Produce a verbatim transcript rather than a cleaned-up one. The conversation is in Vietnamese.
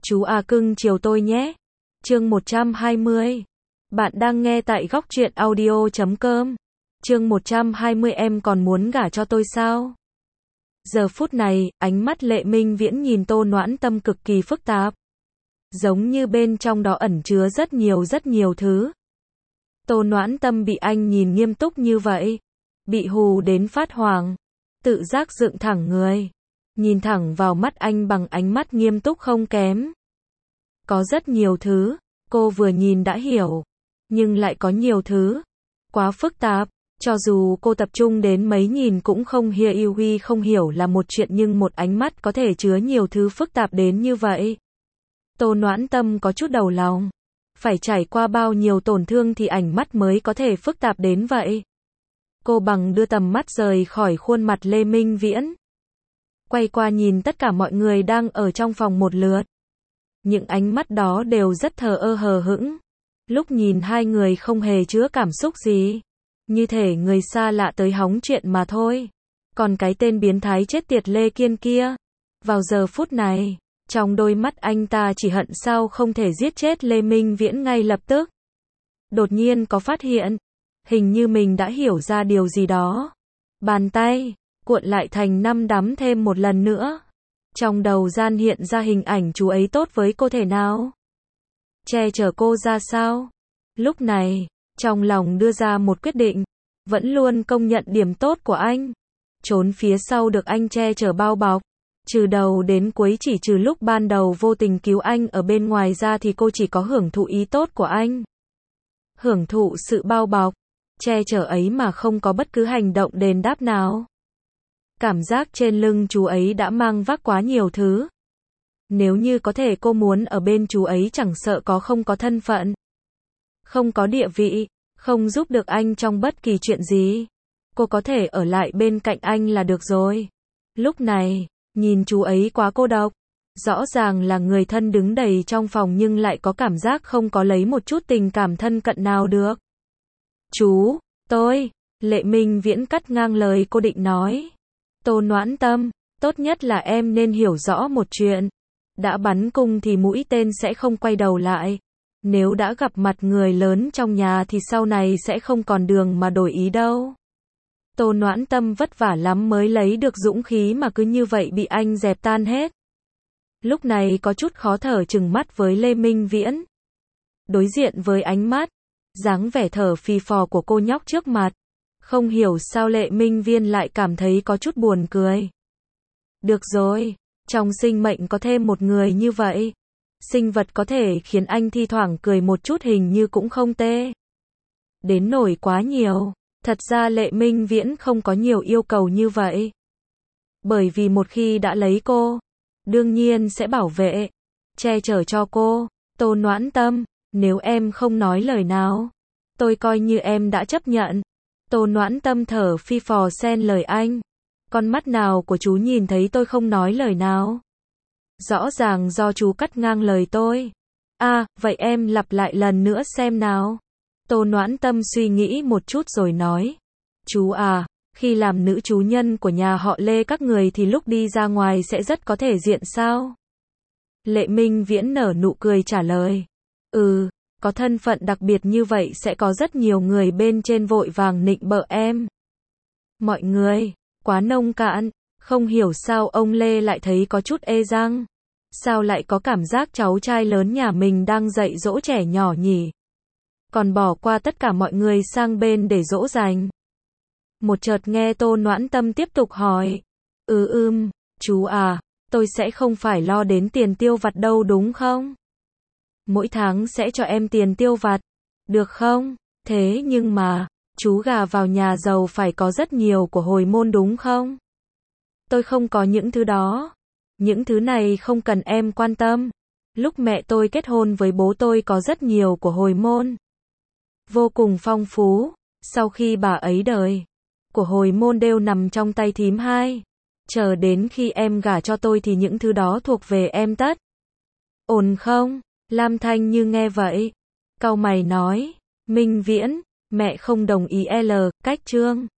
Chú à cưng chiều tôi nhé. Chương một trăm hai mươi. Bạn đang nghe tại góc truyện audio chấm com. Chương một trăm hai mươi em còn muốn gả cho tôi sao? Giờ phút này, ánh mắt Lệ Minh Viễn nhìn Tô Noãn Tâm cực kỳ phức tạp. Giống như bên trong đó ẩn chứa rất nhiều rất nhiều thứ. Tô Noãn Tâm bị anh nhìn nghiêm túc như vậy. Bị hù đến phát hoảng. Tự giác dựng thẳng người. Nhìn thẳng vào mắt anh bằng ánh mắt nghiêm túc không kém. Có rất nhiều thứ, cô vừa nhìn đã hiểu. Nhưng lại có nhiều thứ. Quá phức tạp. Cho dù cô tập trung đến mấy nhìn cũng không hiểu yêu huy không hiểu là một chuyện nhưng một ánh mắt có thể chứa nhiều thứ phức tạp đến như vậy. Tô Noãn Tâm có chút đầu lòng. Phải trải qua bao nhiêu tổn thương thì ánh mắt mới có thể phức tạp đến vậy. Cô bằng đưa tầm mắt rời khỏi khuôn mặt Lê Minh Viễn. Quay qua nhìn tất cả mọi người đang ở trong phòng một lượt. Những ánh mắt đó đều rất thờ ơ hờ hững. Lúc nhìn hai người không hề chứa cảm xúc gì. Như thể người xa lạ tới hóng chuyện mà thôi. Còn cái tên biến thái chết tiệt Lê Kiên kia. Vào giờ phút này, trong đôi mắt anh ta chỉ hận sao không thể giết chết Lê Minh Viễn ngay lập tức. Đột nhiên có phát hiện. Hình như mình đã hiểu ra điều gì đó. Bàn tay cuộn lại thành năm đấm thêm một lần nữa. Trong đầu gian hiện ra hình ảnh chú ấy tốt với cô thể nào. Che chở cô ra sao. Lúc này, trong lòng đưa ra một quyết định. Vẫn luôn công nhận điểm tốt của anh. Trốn phía sau được anh che chở bao bọc. Trừ đầu đến cuối chỉ trừ lúc ban đầu vô tình cứu anh ở bên ngoài ra thì cô chỉ có hưởng thụ ý tốt của anh. Hưởng thụ sự bao bọc, che chở ấy mà không có bất cứ hành động đền đáp nào. Cảm giác trên lưng chú ấy đã mang vác quá nhiều thứ. Nếu như có thể cô muốn ở bên chú ấy chẳng sợ có không có thân phận. Không có địa vị, không giúp được anh trong bất kỳ chuyện gì. Cô có thể ở lại bên cạnh anh là được rồi. Lúc này, nhìn chú ấy quá cô độc. Rõ ràng là người thân đứng đầy trong phòng nhưng lại có cảm giác không có lấy một chút tình cảm thân cận nào được. Chú, tôi, Lệ Minh Viễn cắt ngang lời cô định nói. Tô Noãn Tâm, tốt nhất là em nên hiểu rõ một chuyện. Đã bắn cung thì mũi tên sẽ không quay đầu lại. Nếu đã gặp mặt người lớn trong nhà thì sau này sẽ không còn đường mà đổi ý đâu. Tô Noãn Tâm vất vả lắm mới lấy được dũng khí mà cứ như vậy bị anh dẹp tan hết. Lúc này có chút khó thở chừng mắt với Lê Minh Viễn. Đối diện với ánh mắt, dáng vẻ thở phì phò của cô nhóc trước mặt. Không hiểu sao Lệ Minh Viễn lại cảm thấy có chút buồn cười. Được rồi, trong sinh mệnh có thêm một người như vậy. Sinh vật có thể khiến anh thi thoảng cười một chút hình như cũng không tệ. Đến nổi quá nhiều. Thật ra Lệ Minh Viễn không có nhiều yêu cầu như vậy. Bởi vì một khi đã lấy cô, đương nhiên sẽ bảo vệ, che chở cho cô. Tô Noãn Tâm, nếu em không nói lời nào, tôi coi như em đã chấp nhận. Tô Noãn Tâm thở phi phò xen lời anh. Con mắt nào của chú nhìn thấy tôi không nói lời nào? Rõ ràng do chú cắt ngang lời tôi. À, vậy em lặp lại lần nữa xem nào. Tô Noãn Tâm suy nghĩ một chút rồi nói. Chú à, khi làm nữ chủ nhân của nhà họ Lê các người thì lúc đi ra ngoài sẽ rất có thể diện sao? Lệ Minh Viễn nở nụ cười trả lời. Ừ, có thân phận đặc biệt như vậy sẽ có rất nhiều người bên trên vội vàng nịnh bợ em. Mọi người, quá nông cạn, không hiểu sao ông Lê lại thấy có chút ê răng. Sao lại có cảm giác cháu trai lớn nhà mình đang dạy dỗ trẻ nhỏ nhỉ? Còn bỏ qua tất cả mọi người sang bên để dỗ dành. Một chợt nghe Tô Noãn Tâm tiếp tục hỏi. Ừ ưm, chú à, tôi sẽ không phải lo đến tiền tiêu vặt đâu đúng không? Mỗi tháng sẽ cho em tiền tiêu vặt, được không? Thế nhưng mà, chú gà vào nhà giàu phải có rất nhiều của hồi môn đúng không? Tôi không có những thứ đó. Những thứ này không cần em quan tâm. Lúc mẹ tôi kết hôn với bố tôi có rất nhiều của hồi môn. Vô cùng phong phú. Sau khi bà ấy đời, của hồi môn đều nằm trong tay thím hai. Chờ đến khi em gả cho tôi thì những thứ đó thuộc về em tất. Ổn không? Lam Thanh Như nghe vậy, cau mày nói. Minh Viễn, mẹ không đồng ý L, cách trương.